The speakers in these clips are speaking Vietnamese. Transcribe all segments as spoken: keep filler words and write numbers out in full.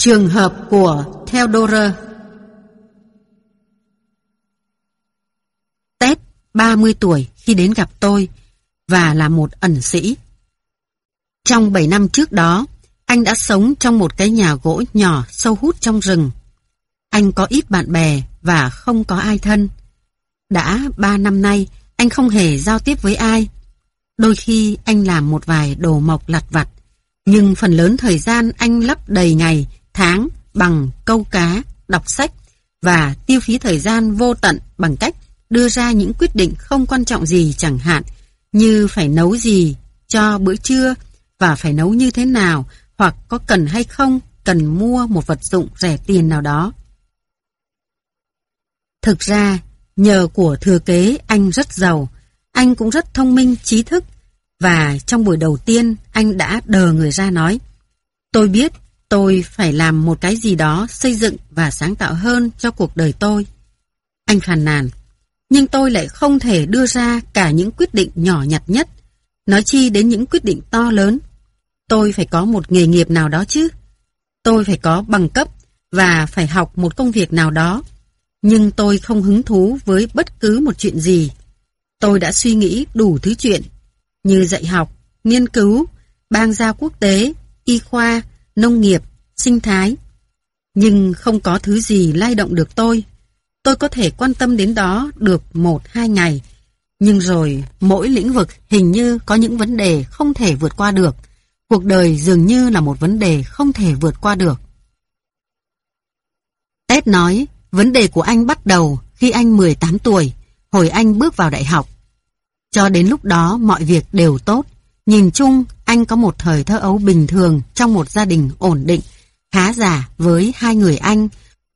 Trường hợp của Theodore. Ted ba mươi tuổi khi đến gặp tôi và là một ẩn sĩ. Trong bảy năm trước đó, anh đã sống trong một cái nhà gỗ nhỏ sâu hút trong rừng. Anh có ít bạn bè và không có ai thân. Đã ba năm nay, anh không hề giao tiếp với ai. Đôi khi anh làm một vài đồ mộc lặt vặt, nhưng phần lớn thời gian anh lấp đầy ngày, tháng bằng câu cá, đọc sách và tiêu phí thời gian vô tận bằng cách đưa ra những quyết định không quan trọng gì, chẳng hạn như phải nấu gì cho bữa trưa và phải nấu như thế nào, hoặc có cần hay không cần mua một vật dụng rẻ tiền nào đó. Thực ra, nhờ của thừa kế anh rất giàu, anh cũng rất thông minh, trí thức, và trong buổi đầu tiên anh đã đờ người ra nói: tôi biết tôi phải làm một cái gì đó xây dựng và sáng tạo hơn cho cuộc đời tôi. Anh phàn nàn: nhưng tôi lại không thể đưa ra cả những quyết định nhỏ nhặt nhất, nói chi đến những quyết định to lớn. Tôi phải có một nghề nghiệp nào đó chứ. Tôi phải có bằng cấp và phải học một công việc nào đó. Nhưng tôi không hứng thú với bất cứ một chuyện gì. Tôi đã suy nghĩ đủ thứ chuyện, như dạy học, nghiên cứu, bang giao quốc tế, y khoa, nông nghiệp, sinh thái. Nhưng không có thứ gì lay động được tôi. Tôi có thể quan tâm đến đó được một hai ngày, nhưng rồi mỗi lĩnh vực hình như có những vấn đề không thể vượt qua được. Cuộc đời dường như là một vấn đề không thể vượt qua được. Ted nói, vấn đề của anh bắt đầu khi anh mười tám tuổi, hồi anh bước vào đại học. Cho đến lúc đó mọi việc đều tốt. Nhìn chung, anh có một thời thơ ấu bình thường trong một gia đình ổn định, khá giả với hai người anh.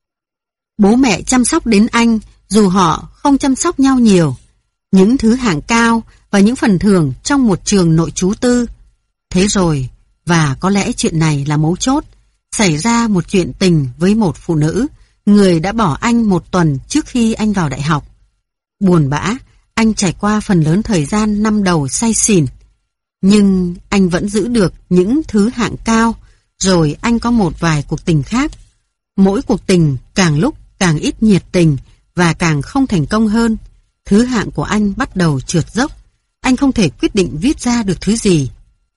Bố mẹ chăm sóc đến anh, dù họ không chăm sóc nhau nhiều. Những thứ hạng cao và những phần thưởng trong một trường nội trú tư. Thế rồi, và có lẽ chuyện này là mấu chốt, xảy ra một chuyện tình với một phụ nữ, người đã bỏ anh một tuần trước khi anh vào đại học. Buồn bã, anh trải qua phần lớn thời gian năm đầu say xỉn. Nhưng anh vẫn giữ được những thứ hạng cao, rồi anh có một vài cuộc tình khác. Mỗi cuộc tình càng lúc càng ít nhiệt tình và càng không thành công hơn. Thứ hạng của anh bắt đầu trượt dốc. Anh không thể quyết định viết ra được thứ gì.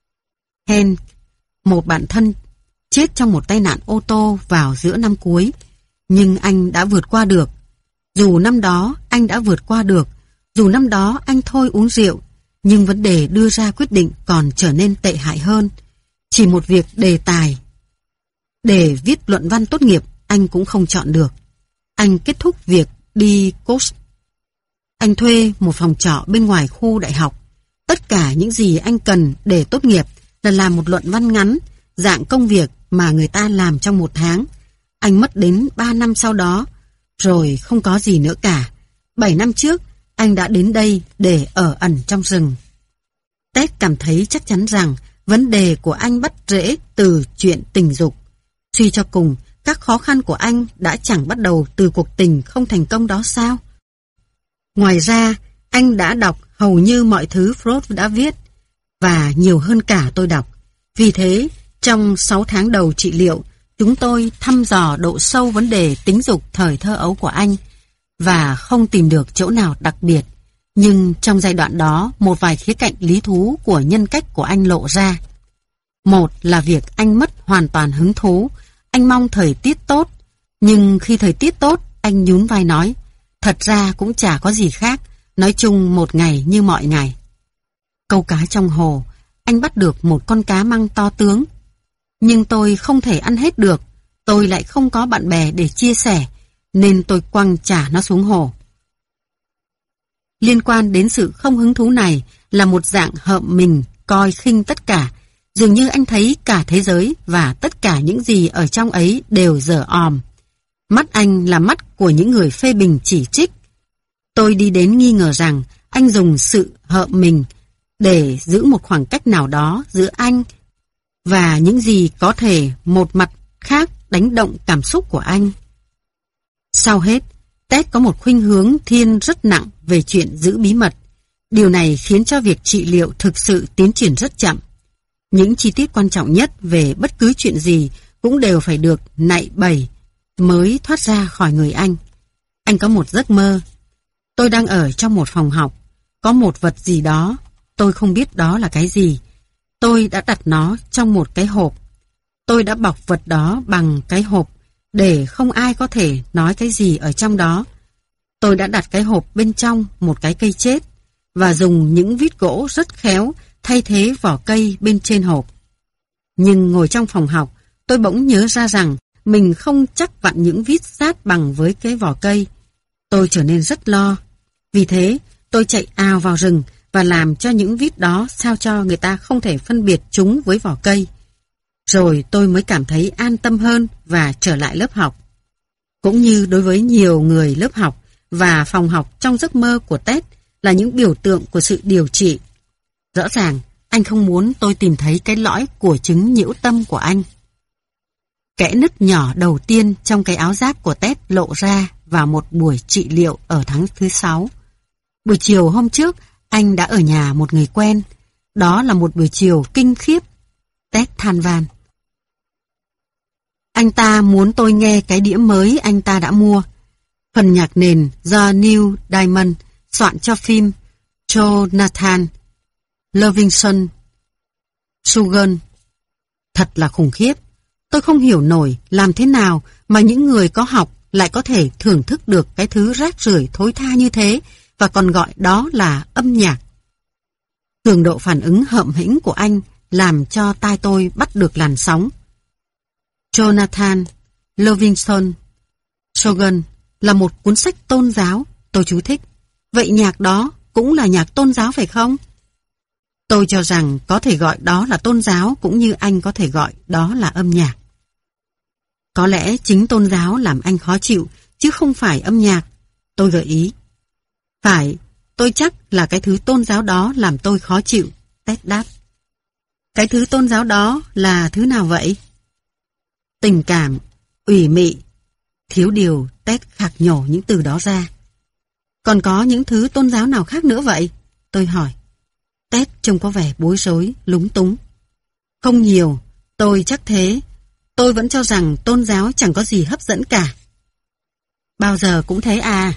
Hen, một bạn thân, chết trong một tai nạn ô tô vào giữa năm cuối. Nhưng anh đã vượt qua được. Dù năm đó anh đã vượt qua được, dù năm đó anh thôi uống rượu, nhưng vấn đề đưa ra quyết định còn trở nên tệ hại hơn. Chỉ một việc đề tài để viết luận văn tốt nghiệp anh cũng không chọn được. Anh kết thúc việc đi coach. Anh thuê một phòng trọ bên ngoài khu đại học. Tất cả những gì anh cần để tốt nghiệp là làm một luận văn ngắn, dạng công việc mà người ta làm trong một tháng. Anh mất đến ba năm sau đó, rồi không có gì nữa cả. Bảy năm trước, anh đã đến đây để ở ẩn trong rừng. Ted cảm thấy chắc chắn rằng vấn đề của anh bắt rễ từ chuyện tình dục. Suy cho cùng, các khó khăn của anh đã chẳng bắt đầu từ cuộc tình không thành công đó sao? Ngoài ra, anh đã đọc hầu như mọi thứ Freud đã viết, và nhiều hơn cả tôi đọc. Vì thế, trong sáu tháng đầu trị liệu, chúng tôi thăm dò độ sâu vấn đề tính dục thời thơ ấu của anh, và không tìm được chỗ nào đặc biệt. Nhưng trong giai đoạn đó, một vài khía cạnh lý thú của nhân cách của anh lộ ra. Một là việc anh mất hoàn toàn hứng thú. Anh mong thời tiết tốt, nhưng khi thời tiết tốt, anh nhún vai nói, thật ra cũng chả có gì khác, nói chung một ngày như mọi ngày. Câu cá trong hồ, anh bắt được một con cá măng to tướng. Nhưng tôi không thể ăn hết được, tôi lại không có bạn bè để chia sẻ, nên tôi quăng trả nó xuống hồ. Liên quan đến sự không hứng thú này là một dạng hợm mình, coi khinh tất cả. Dường như anh thấy cả thế giới và tất cả những gì ở trong ấy đều dở òm. Mắt anh là mắt của những người phê bình chỉ trích. Tôi đi đến nghi ngờ rằng anh dùng sự hợm mình để giữ một khoảng cách nào đó giữa anh và những gì có thể một mặt khác đánh động cảm xúc của anh. Sau hết, Ted có một khuynh hướng thiên rất nặng về chuyện giữ bí mật. Điều này khiến cho việc trị liệu thực sự tiến triển rất chậm. Những chi tiết quan trọng nhất về bất cứ chuyện gì cũng đều phải được nạy bẩy mới thoát ra khỏi người anh. Anh có một giấc mơ. Tôi đang ở trong một phòng học, có một vật gì đó, tôi không biết đó là cái gì. Tôi đã đặt nó trong một cái hộp. Tôi đã bọc vật đó bằng cái hộp để không ai có thể nói cái gì ở trong đó. Tôi đã đặt cái hộp bên trong một cái cây chết và dùng những vít gỗ rất khéo thay thế vỏ cây bên trên hộp. Nhưng ngồi trong phòng học, tôi bỗng nhớ ra rằng mình không chắc vặn những vít sát bằng với cái vỏ cây. Tôi trở nên rất lo. Vì thế, tôi chạy ào vào rừng và làm cho những vít đó sao cho người ta không thể phân biệt chúng với vỏ cây. Rồi tôi mới cảm thấy an tâm hơn và trở lại lớp học. Cũng như đối với nhiều người, lớp học và phòng học trong giấc mơ của Ted là những biểu tượng của sự điều trị. Rõ ràng, anh không muốn tôi tìm thấy cái lõi của chứng nhiễu tâm của anh. Kẽ nứt nhỏ đầu tiên trong cái áo giáp của Ted lộ ra vào một buổi trị liệu ở tháng thứ sáu. Buổi chiều hôm trước, anh đã ở nhà một người quen. Đó là một buổi chiều kinh khiếp. Ted than van. Anh ta muốn tôi nghe cái đĩa mới anh ta đã mua. Phần nhạc nền do Neil Diamond soạn cho phim Jonathan Livingston Seagull. Thật là khủng khiếp. Tôi không hiểu nổi làm thế nào mà những người có học lại có thể thưởng thức được cái thứ rác rưởi thối tha như thế và còn gọi đó là âm nhạc. Cường độ phản ứng hậm hĩnh của anh làm cho tai tôi bắt được làn sóng. Jonathan Livingston Seagull là một cuốn sách tôn giáo, tôi chú thích. Vậy nhạc đó cũng là nhạc tôn giáo phải không? Tôi cho rằng có thể gọi đó là tôn giáo cũng như anh có thể gọi đó là âm nhạc. Có lẽ chính tôn giáo làm anh khó chịu, chứ không phải âm nhạc, tôi gợi ý. Phải, tôi chắc là cái thứ tôn giáo đó làm tôi khó chịu, Ted đáp. Cái thứ tôn giáo đó là thứ nào vậy? Tình cảm, ủy mị. Thiếu điều Ted khạc nhổ những từ đó ra. Còn có những thứ tôn giáo nào khác nữa vậy? Tôi hỏi. Ted trông có vẻ bối rối, lúng túng. Không nhiều, tôi chắc thế. Tôi vẫn cho rằng tôn giáo chẳng có gì hấp dẫn cả. Bao giờ cũng thế à?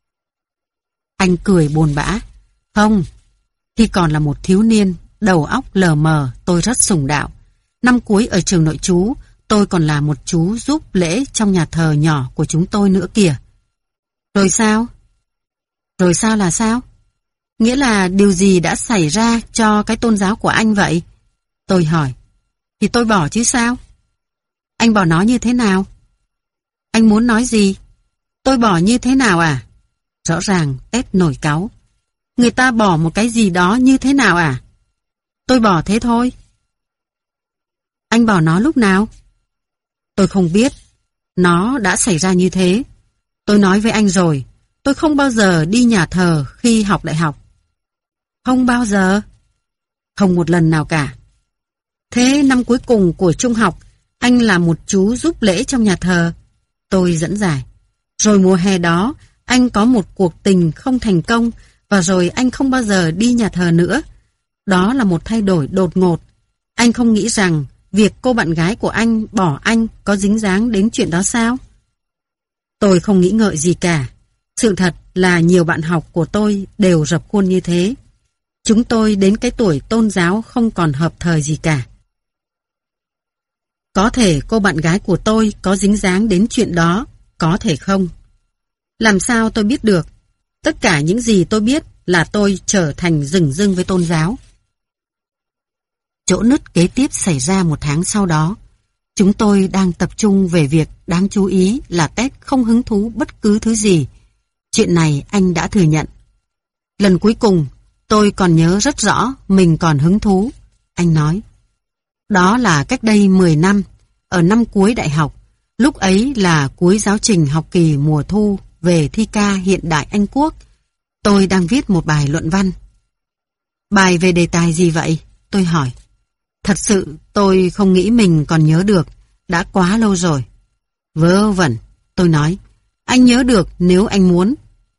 Anh cười buồn bã. Không, khi còn là một thiếu niên, đầu óc lờ mờ, tôi rất sùng đạo. Năm cuối ở trường nội trú, tôi còn là một chú giúp lễ trong nhà thờ nhỏ của chúng tôi nữa kìa. Rồi sao? Rồi sao là sao? Nghĩa là điều gì đã xảy ra cho cái tôn giáo của anh vậy? Tôi hỏi. Thì tôi bỏ chứ sao? Anh bỏ nó như thế nào? Anh muốn nói gì? Tôi bỏ như thế nào à? Rõ ràng Ted nổi cáu. Người ta bỏ một cái gì đó như thế nào à? Tôi bỏ thế thôi. Anh bỏ nó lúc nào? Tôi không biết. Nó đã xảy ra như thế. Tôi nói với anh rồi, tôi không bao giờ đi nhà thờ khi học đại học. Không bao giờ? Không một lần nào cả. Thế năm cuối cùng của trung học, anh là một chú giúp lễ trong nhà thờ. Tôi dẫn giải. Rồi mùa hè đó, anh có một cuộc tình không thành công và rồi anh không bao giờ đi nhà thờ nữa. Đó là một thay đổi đột ngột. Anh không nghĩ rằng việc cô bạn gái của anh bỏ anh có dính dáng đến chuyện đó sao? Tôi không nghĩ ngợi gì cả. Sự thật là nhiều bạn học của tôi đều rập khuôn như thế. Chúng tôi đến cái tuổi tôn giáo không còn hợp thời gì cả. Có thể cô bạn gái của tôi có dính dáng đến chuyện đó, có thể không. Làm sao tôi biết được? Tất cả những gì tôi biết là tôi trở thành rừng rưng với tôn giáo. Chỗ nứt kế tiếp xảy ra một tháng sau đó. Chúng tôi đang tập trung về việc đáng chú ý là Ted không hứng thú bất cứ thứ gì. Chuyện này anh đã thừa nhận. Lần cuối cùng, tôi còn nhớ rất rõ mình còn hứng thú. Anh nói. Đó là cách đây mười năm, ở năm cuối đại học. Lúc ấy là cuối giáo trình học kỳ mùa thu về thi ca hiện đại Anh Quốc. Tôi đang viết một bài luận văn. Bài về đề tài gì vậy? Tôi hỏi. Thật sự tôi không nghĩ mình còn nhớ được, đã quá lâu rồi. Vớ vẩn, tôi nói. Anh nhớ được nếu anh muốn.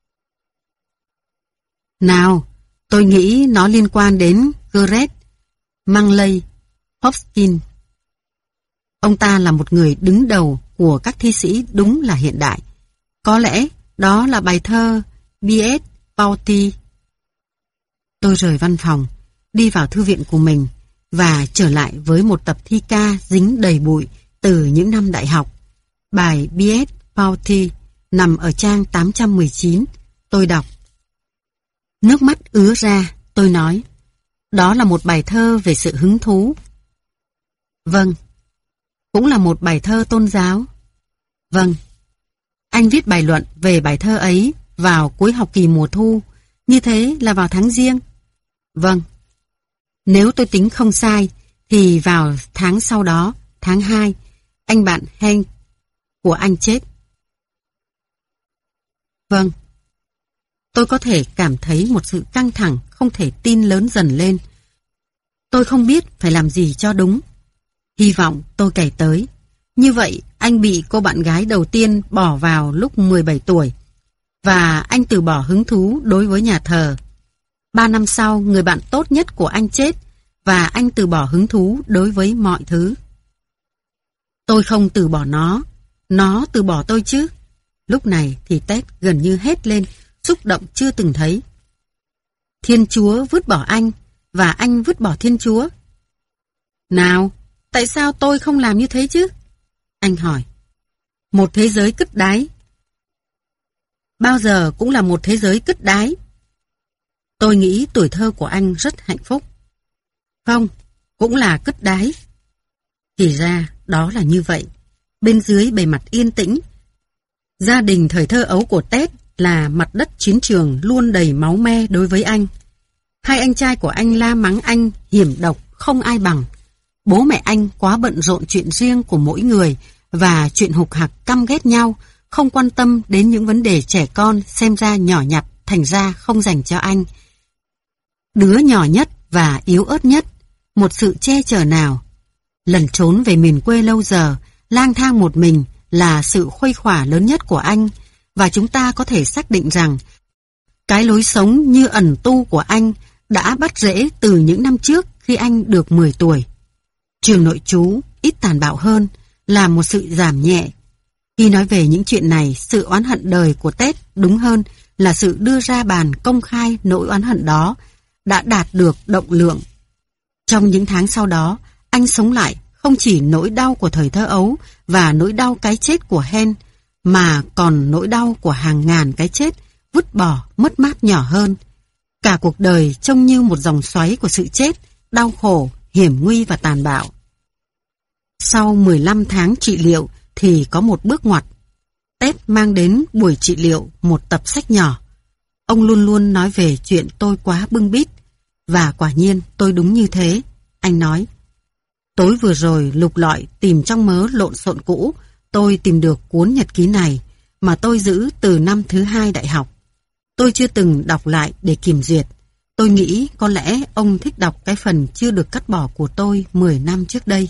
Nào, tôi nghĩ nó liên quan đến Gret, Manley, Hopkins. Ông ta là một người đứng đầu của các thi sĩ đúng là hiện đại. Có lẽ đó là bài thơ B S Pauty. Tôi rời văn phòng, đi vào thư viện của mình và trở lại với một tập thi ca dính đầy bụi từ những năm đại học. Bài B S Pauty nằm ở trang tám trăm mười chín. Tôi đọc. Nước mắt ứa ra, tôi nói. Đó là một bài thơ về sự hứng thú. Vâng. Cũng là một bài thơ tôn giáo. Vâng. Anh viết bài luận về bài thơ ấy vào cuối học kỳ mùa thu, như thế là vào tháng Giêng. Vâng. Nếu tôi tính không sai, thì vào tháng sau đó, tháng hai, anh bạn Hank của anh chết. Vâng. Tôi có thể cảm thấy một sự căng thẳng không thể tin lớn dần lên. Tôi không biết phải làm gì cho đúng. Hy vọng tôi kể tới. Như vậy, anh bị cô bạn gái đầu tiên bỏ vào lúc mười bảy tuổi. Và anh từ bỏ hứng thú đối với nhà thờ. Ba năm sau, người bạn tốt nhất của anh chết. Và anh từ bỏ hứng thú đối với mọi thứ. Tôi không từ bỏ nó. Nó từ bỏ tôi chứ. Lúc này thì Ted gần như hét lên, xúc động chưa từng thấy. Thiên Chúa vứt bỏ anh, và anh vứt bỏ Thiên Chúa. Nào, tại sao tôi không làm như thế chứ? Anh hỏi. Một thế giới cứt đáy. Bao giờ cũng là một thế giới cứt đáy. Tôi nghĩ tuổi thơ của anh rất hạnh phúc. Không, cũng là cứt đáy. Thì ra, đó là như vậy. Bên dưới bề mặt yên tĩnh, gia đình thời thơ ấu của Ted là mặt đất chiến trường luôn đầy máu me đối với anh. Hai anh trai của anh la mắng anh hiểm độc không ai bằng. Bố mẹ anh quá bận rộn chuyện riêng của mỗi người và chuyện hục hặc căm ghét nhau, không quan tâm đến những vấn đề trẻ con xem ra nhỏ nhặt, thành ra không dành cho anh. Đứa nhỏ nhất và yếu ớt nhất, một sự che chở nào. Lần trốn về miền quê lâu giờ, lang thang một mình là sự khuây khỏa lớn nhất của anh, và chúng ta có thể xác định rằng cái lối sống như ẩn tu của anh đã bắt rễ từ những năm trước khi anh được mười tuổi. Trường nội trú ít tàn bạo hơn, là một sự giảm nhẹ. Khi nói về những chuyện này, sự oán hận đời của Ted đúng hơn là sự đưa ra bàn công khai nỗi oán hận đó đã đạt được động lượng. Trong những tháng sau đó, anh sống lại không chỉ nỗi đau của thời thơ ấu và nỗi đau cái chết của Hen, mà còn nỗi đau của hàng ngàn cái chết vứt bỏ mất mát nhỏ hơn. Cả cuộc đời trông như một dòng xoáy của sự chết, đau khổ, hiểm nguy và tàn bạo. Sau mười lăm tháng trị liệu thì có một bước ngoặt. Ted mang đến buổi trị liệu một tập sách nhỏ. Ông luôn luôn nói về chuyện tôi quá bưng bít, và quả nhiên tôi đúng như thế. Anh nói, tối vừa rồi lục lọi tìm trong mớ lộn xộn cũ, tôi tìm được cuốn nhật ký này mà tôi giữ từ năm thứ hai đại học. Tôi chưa từng đọc lại để kiểm duyệt. Tôi nghĩ có lẽ ông thích đọc cái phần chưa được cắt bỏ của tôi mười năm trước đây.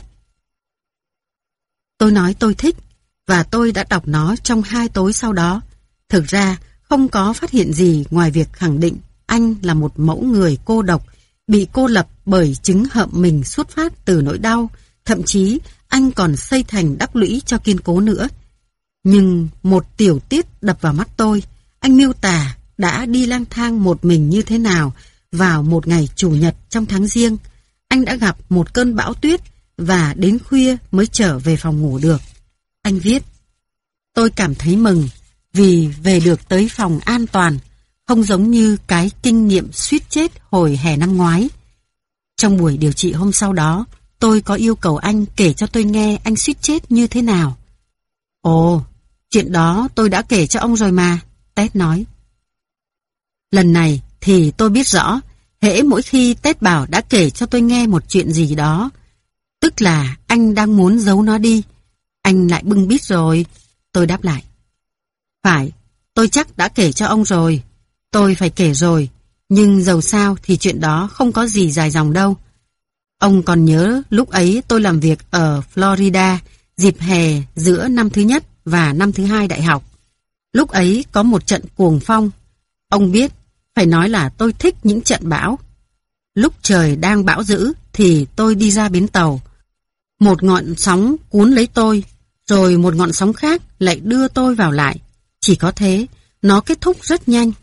Tôi nói tôi thích, và tôi đã đọc nó trong hai tối sau đó. Thực ra, không có phát hiện gì ngoài việc khẳng định anh là một mẫu người cô độc, bị cô lập bởi chứng hậm mình xuất phát từ nỗi đau. Thậm chí, anh còn xây thành đắp lũy cho kiên cố nữa. Nhưng một tiểu tiết đập vào mắt tôi. Anh miêu tả đã đi lang thang một mình như thế nào vào một ngày chủ nhật trong tháng Giêng. Anh đã gặp một cơn bão tuyết và đến khuya mới trở về phòng ngủ được. Anh viết, tôi cảm thấy mừng vì về được tới phòng an toàn, không giống như cái kinh nghiệm suýt chết hồi hè năm ngoái. Trong buổi điều trị hôm sau đó, tôi có yêu cầu anh kể cho tôi nghe anh suýt chết như thế nào. Ồ, chuyện đó tôi đã kể cho ông rồi mà, Ted nói. Lần này thì tôi biết rõ, hễ mỗi khi Ted bảo đã kể cho tôi nghe một chuyện gì đó, tức là anh đang muốn giấu nó đi. Anh lại bưng bít rồi, tôi đáp lại. Phải, tôi chắc đã kể cho ông rồi. Tôi phải kể rồi, nhưng dầu sao thì chuyện đó không có gì dài dòng đâu. Ông còn nhớ lúc ấy tôi làm việc ở Florida dịp hè giữa năm thứ nhất và năm thứ hai đại học. Lúc ấy có một trận cuồng phong. Ông biết, phải nói là tôi thích những trận bão. Lúc trời đang bão dữ thì tôi đi ra bến tàu. Một ngọn sóng cuốn lấy tôi, rồi một ngọn sóng khác lại đưa tôi vào lại. Chỉ có thế, nó kết thúc rất nhanh.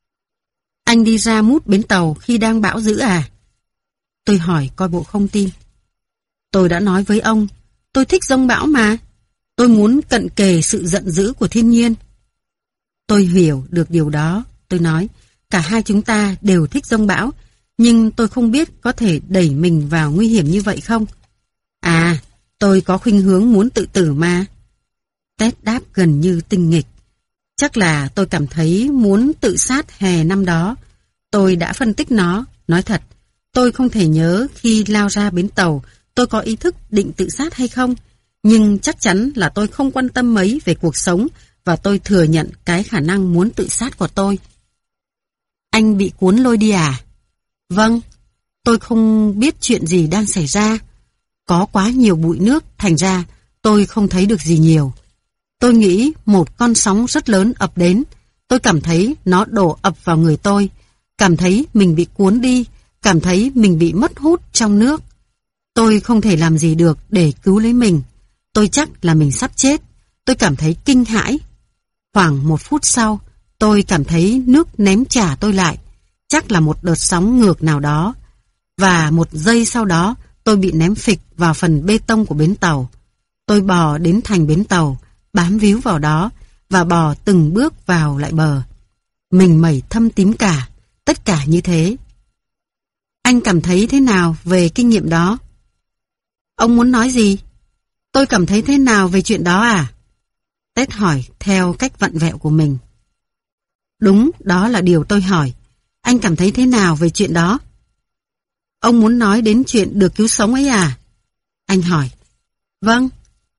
Anh đi ra mút bến tàu khi đang bão dữ à? Tôi hỏi coi bộ không tin. Tôi đã nói với ông, tôi thích giông bão mà. Tôi muốn cận kề sự giận dữ của thiên nhiên. Tôi hiểu được điều đó, tôi nói. Cả hai chúng ta đều thích giông bão, nhưng tôi không biết có thể đẩy mình vào nguy hiểm như vậy không. À, tôi có khuynh hướng muốn tự tử mà. Ted đáp gần như tinh nghịch. Chắc là tôi cảm thấy muốn tự sát hè năm đó. Tôi đã phân tích nó, nói thật. Tôi không thể nhớ khi lao ra bến tàu tôi có ý thức định tự sát hay không, nhưng chắc chắn là tôi không quan tâm mấy về cuộc sống và tôi thừa nhận cái khả năng muốn tự sát của tôi. Anh bị cuốn lôi đi à? Vâng, tôi không biết chuyện gì đang xảy ra. Có quá nhiều bụi nước, thành ra tôi không thấy được gì nhiều. Tôi nghĩ một con sóng rất lớn ập đến. Tôi cảm thấy nó đổ ập vào người tôi, cảm thấy mình bị cuốn đi, cảm thấy mình bị mất hút trong nước. Tôi không thể làm gì được để cứu lấy mình. Tôi chắc là mình sắp chết. Tôi cảm thấy kinh hãi. Khoảng một phút sau, tôi cảm thấy nước ném trả tôi lại. Chắc là một đợt sóng ngược nào đó. Và một giây sau đó, tôi bị ném phịch vào phần bê tông của bến tàu. Tôi bò đến thành bến tàu, bám víu vào đó, và bò từng bước vào lại bờ. Mình mẩy thâm tím cả, tất cả như thế. Anh cảm thấy thế nào về kinh nghiệm đó? Ông muốn nói gì? Tôi cảm thấy thế nào về chuyện đó à? Ted hỏi theo cách vặn vẹo của mình. Đúng, đó là điều tôi hỏi. Anh cảm thấy thế nào về chuyện đó? Ông muốn nói đến chuyện được cứu sống ấy à? Anh hỏi. Vâng.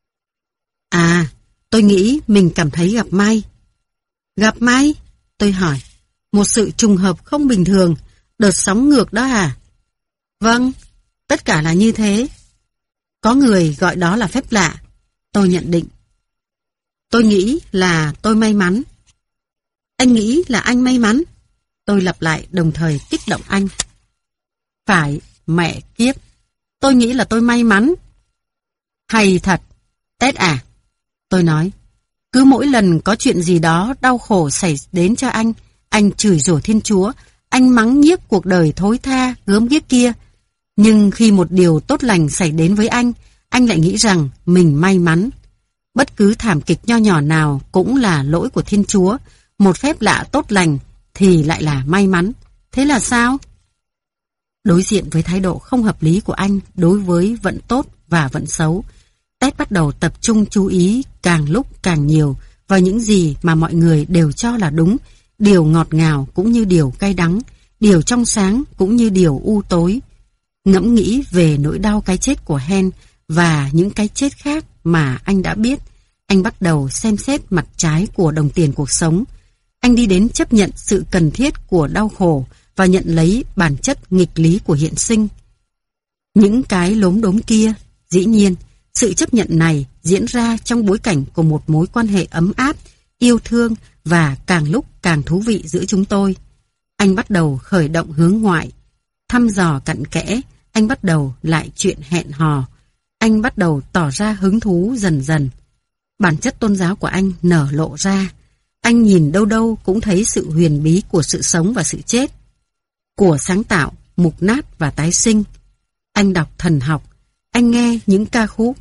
À, tôi nghĩ mình cảm thấy gặp may. Gặp may? Tôi hỏi. Một sự trùng hợp không bình thường, đợt sóng ngược đó à? Vâng, tất cả là như thế. Có người gọi đó là phép lạ. Tôi nhận định. Tôi nghĩ là tôi may mắn. Anh nghĩ là anh may mắn? Tôi lặp lại đồng thời kích động anh. Phải, mẹ kiếp. Tôi nghĩ là tôi may mắn. Hay thật. Ted à? Tôi nói. Cứ mỗi lần có chuyện gì đó đau khổ xảy đến cho anh, anh chửi rủa Thiên Chúa, anh mắng nhiếc cuộc đời thối tha, gớm ghiếc kia. Nhưng khi một điều tốt lành xảy đến với anh, anh lại nghĩ rằng mình may mắn. Bất cứ thảm kịch nho nhỏ nào cũng là lỗi của Thiên Chúa, một phép lạ tốt lành thì lại là may mắn. Thế là sao? Đối diện với thái độ không hợp lý của anh đối với vận tốt và vận xấu, Ted bắt đầu tập trung chú ý càng lúc càng nhiều vào những gì mà mọi người đều cho là đúng, điều ngọt ngào cũng như điều cay đắng, điều trong sáng cũng như điều u tối. Ngẫm nghĩ về nỗi đau cái chết của Hen và những cái chết khác mà anh đã biết, anh bắt đầu xem xét mặt trái của đồng tiền cuộc sống. Anh đi đến chấp nhận sự cần thiết của đau khổ và nhận lấy bản chất nghịch lý của hiện sinh. Những cái lốm đốm kia, dĩ nhiên, sự chấp nhận này diễn ra trong bối cảnh của một mối quan hệ ấm áp, yêu thương và càng lúc càng thú vị giữa chúng tôi. Anh bắt đầu khởi động hướng ngoại, thăm dò cặn kẽ, anh bắt đầu lại chuyện hẹn hò. Anh bắt đầu tỏ ra hứng thú dần dần. Bản chất tôn giáo của anh nở lộ ra. Anh nhìn đâu đâu cũng thấy sự huyền bí của sự sống và sự chết, của sáng tạo, mục nát và tái sinh. Anh đọc thần học, anh nghe những ca khúc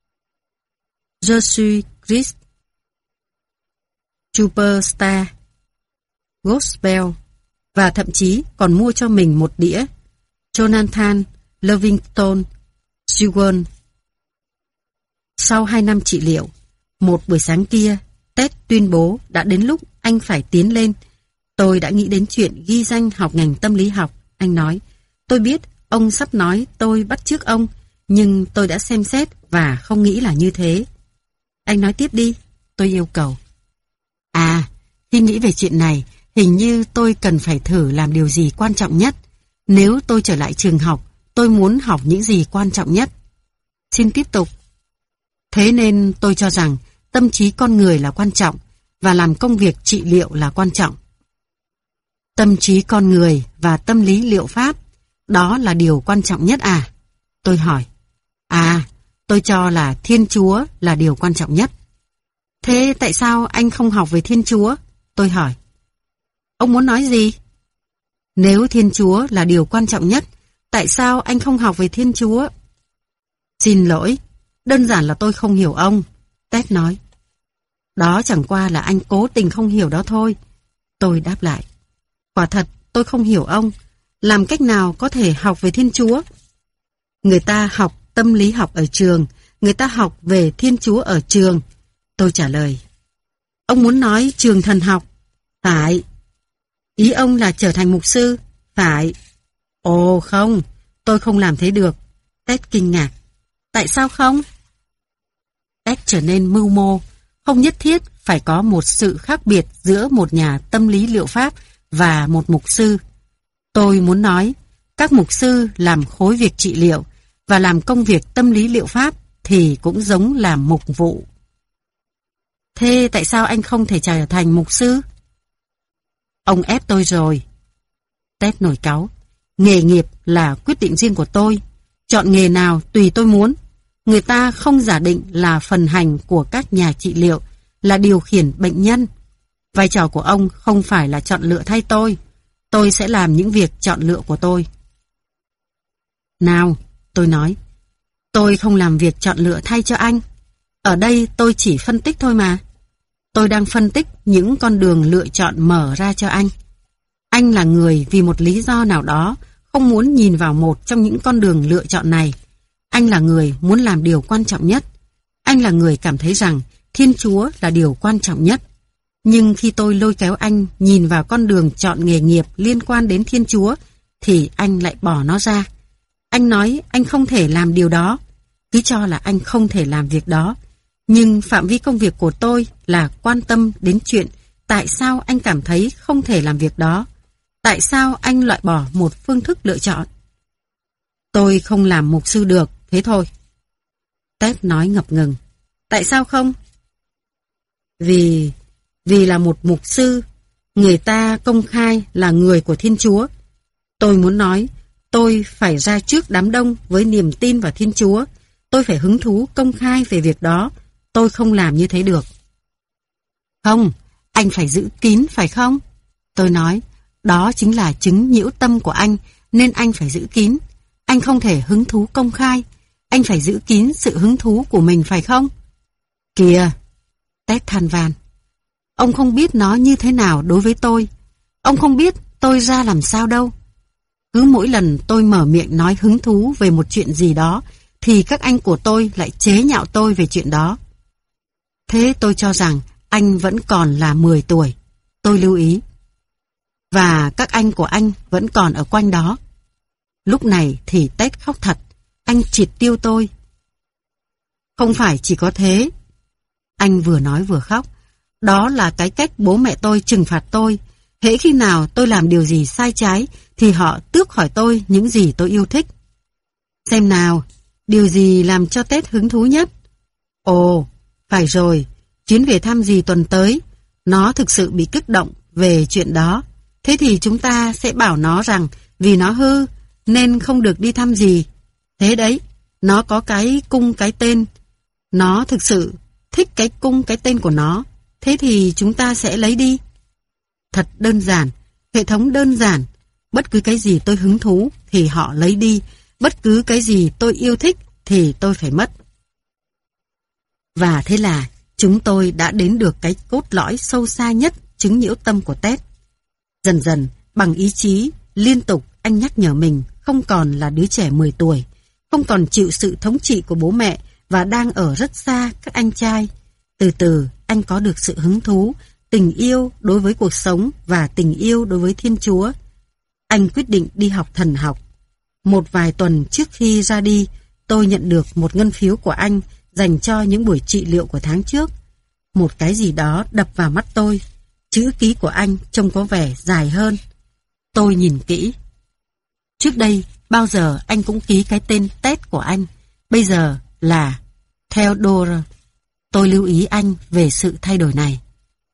Je suis Christ, Superstar, Gospel và thậm chí còn mua cho mình một đĩa Jonathan Livingston Seagull. Sau hai năm trị liệu, một buổi sáng kia, Ted tuyên bố đã đến lúc anh phải tiến lên. Tôi đã nghĩ đến chuyện ghi danh học ngành tâm lý học. Anh nói, tôi biết ông sắp nói tôi bắt chước ông, nhưng tôi đã xem xét và không nghĩ là như thế. Anh nói tiếp đi, tôi yêu cầu. À, khi nghĩ về chuyện này, hình như tôi cần phải thử làm điều gì quan trọng nhất. Nếu tôi trở lại trường học, tôi muốn học những gì quan trọng nhất. Xin tiếp tục. Thế nên tôi cho rằng tâm trí con người là quan trọng và làm công việc trị liệu là quan trọng. Tâm trí con người và tâm lý liệu pháp, đó là điều quan trọng nhất à? Tôi hỏi. À, Tôi cho là Thiên Chúa là điều quan trọng nhất. Thế tại sao anh không học về Thiên Chúa? Tôi hỏi. Ông muốn nói gì? Nếu Thiên Chúa là điều quan trọng nhất, tại sao anh không học về Thiên Chúa? Xin lỗi, đơn giản là tôi không hiểu ông, Ted nói. Đó chẳng qua là anh cố tình không hiểu đó thôi. Tôi đáp lại. Quả thật, tôi không hiểu ông. Làm cách nào có thể học về Thiên Chúa? Người ta học tâm lý học ở trường, người ta học về Thiên Chúa ở trường. Tôi trả lời. Ông muốn nói trường thần học? Phải. Ý ông là trở thành mục sư? Phải. Ồ không, tôi không làm thế được. Ted kinh ngạc. Tại sao không? Ted trở nên mưu mô. Không nhất thiết phải có một sự khác biệt giữa một nhà tâm lý liệu pháp và một mục sư. Tôi muốn nói, các mục sư làm khối việc trị liệu và làm công việc tâm lý liệu pháp thì cũng giống làm mục vụ. Thế tại sao anh không thể trở thành mục sư? Ông ép tôi rồi. Ted nổi cáu. Nghề nghiệp là quyết định riêng của tôi. Chọn nghề nào tùy tôi muốn. Người ta không giả định là phần hành của các nhà trị liệu, là điều khiển bệnh nhân. Vai trò của ông không phải là chọn lựa thay tôi. Tôi sẽ làm những việc chọn lựa của tôi. Nào, tôi nói. Tôi không làm việc chọn lựa thay cho anh. Ở đây tôi chỉ phân tích thôi mà. Tôi đang phân tích những con đường lựa chọn mở ra cho anh. Anh là người vì một lý do nào đó không muốn nhìn vào một trong những con đường lựa chọn này. Anh là người muốn làm điều quan trọng nhất. Anh là người cảm thấy rằng Thiên Chúa là điều quan trọng nhất. Nhưng khi tôi lôi kéo anh nhìn vào con đường chọn nghề nghiệp liên quan đến Thiên Chúa, thì anh lại bỏ nó ra. Anh nói anh không thể làm điều đó. Cứ cho là anh không thể làm việc đó. Nhưng phạm vi công việc của tôi là quan tâm đến chuyện tại sao anh cảm thấy không thể làm việc đó. Tại sao anh loại bỏ một phương thức lựa chọn? Tôi không làm mục sư được, thế thôi. Ted nói ngập ngừng. Tại sao không? Vì... Vì là một mục sư, người ta công khai là người của Thiên Chúa. Tôi muốn nói, tôi phải ra trước đám đông với niềm tin vào Thiên Chúa. Tôi phải hứng thú công khai về việc đó. Tôi không làm như thế được. Không, anh phải giữ kín phải không? Tôi nói, đó chính là chứng nhiễu tâm của anh, nên anh phải giữ kín. Anh không thể hứng thú công khai. Anh phải giữ kín sự hứng thú của mình phải không? Kìa! Ted than van. Ông không biết nó như thế nào đối với tôi. Ông không biết tôi ra làm sao đâu. Cứ mỗi lần tôi mở miệng nói hứng thú về một chuyện gì đó, thì các anh của tôi lại chế nhạo tôi về chuyện đó. Thế tôi cho rằng anh vẫn còn là mười tuổi. Tôi lưu ý. Và các anh của anh vẫn còn ở quanh đó. Lúc này thì Ted khóc thật. Anh triệt tiêu tôi. Không phải chỉ có thế. Anh vừa nói vừa khóc. Đó là cái cách bố mẹ tôi trừng phạt tôi. Hễ khi nào tôi làm điều gì sai trái thì họ tước khỏi tôi những gì tôi yêu thích. Xem nào, điều gì làm cho Ted hứng thú nhất? Ồ, phải rồi, chuyến về thăm dì tuần tới. Nó thực sự bị kích động về chuyện đó. Thế thì chúng ta sẽ bảo nó rằng vì nó hư nên không được đi thăm dì. Thế đấy, nó có cái cung cái tên. Nó thực sự thích cái cung cái tên của nó. Thế thì chúng ta sẽ lấy đi. Thật đơn giản, hệ thống đơn giản. Bất cứ cái gì tôi hứng thú thì họ lấy đi. Bất cứ cái gì tôi yêu thích thì tôi phải mất. Và thế là chúng tôi đã đến được cái cốt lõi sâu xa nhất chứng nhiễu tâm của Ted. Dần dần, bằng ý chí, liên tục anh nhắc nhở mình không còn là đứa trẻ mười tuổi, không còn chịu sự thống trị của bố mẹ và đang ở rất xa các anh trai. Từ từ, anh có được sự hứng thú, tình yêu đối với cuộc sống và tình yêu đối với Thiên Chúa. Anh quyết định đi học thần học. Một vài tuần trước khi ra đi, tôi nhận được một ngân phiếu của anh dành cho những buổi trị liệu của tháng trước. Một cái gì đó đập vào mắt tôi. Chữ ký của anh trông có vẻ dài hơn. Tôi nhìn kỹ. Trước đây, bao giờ anh cũng ký cái tên Ted của anh. Bây giờ là Theodore. Tôi lưu ý anh về sự thay đổi này.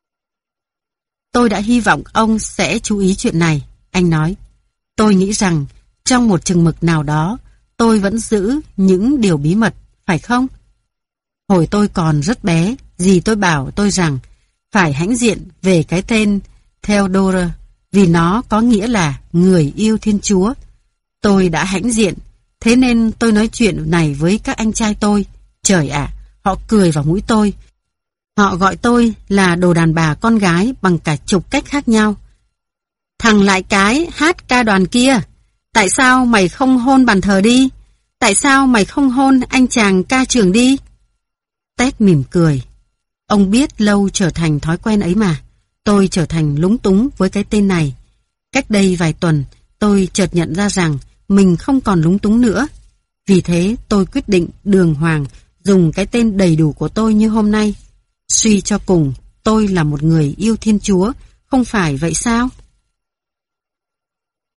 Tôi đã hy vọng ông sẽ chú ý chuyện này, anh nói. Tôi nghĩ rằng trong một chừng mực nào đó, tôi vẫn giữ những điều bí mật phải không? Hồi tôi còn rất bé, dì tôi bảo tôi rằng phải hãnh diện về cái tên Theodore vì nó có nghĩa là người yêu Thiên Chúa. Tôi đã hãnh diện, thế nên tôi nói chuyện này với các anh trai tôi. Trời ạ, họ cười vào mũi tôi. Họ gọi tôi là đồ đàn bà con gái bằng cả chục cách khác nhau. Thằng lại cái hát ca đoàn kia, tại sao mày không hôn bàn thờ đi? Tại sao mày không hôn anh chàng ca trường đi? Ted mỉm cười. Ông biết lâu trở thành thói quen ấy mà. Tôi trở thành lúng túng với cái tên này. Cách đây vài tuần, tôi chợt nhận ra rằng mình không còn lúng túng nữa. Vì thế tôi quyết định đường hoàng dùng cái tên đầy đủ của tôi như hôm nay. Suy cho cùng, tôi là một người yêu Thiên Chúa, không phải vậy sao?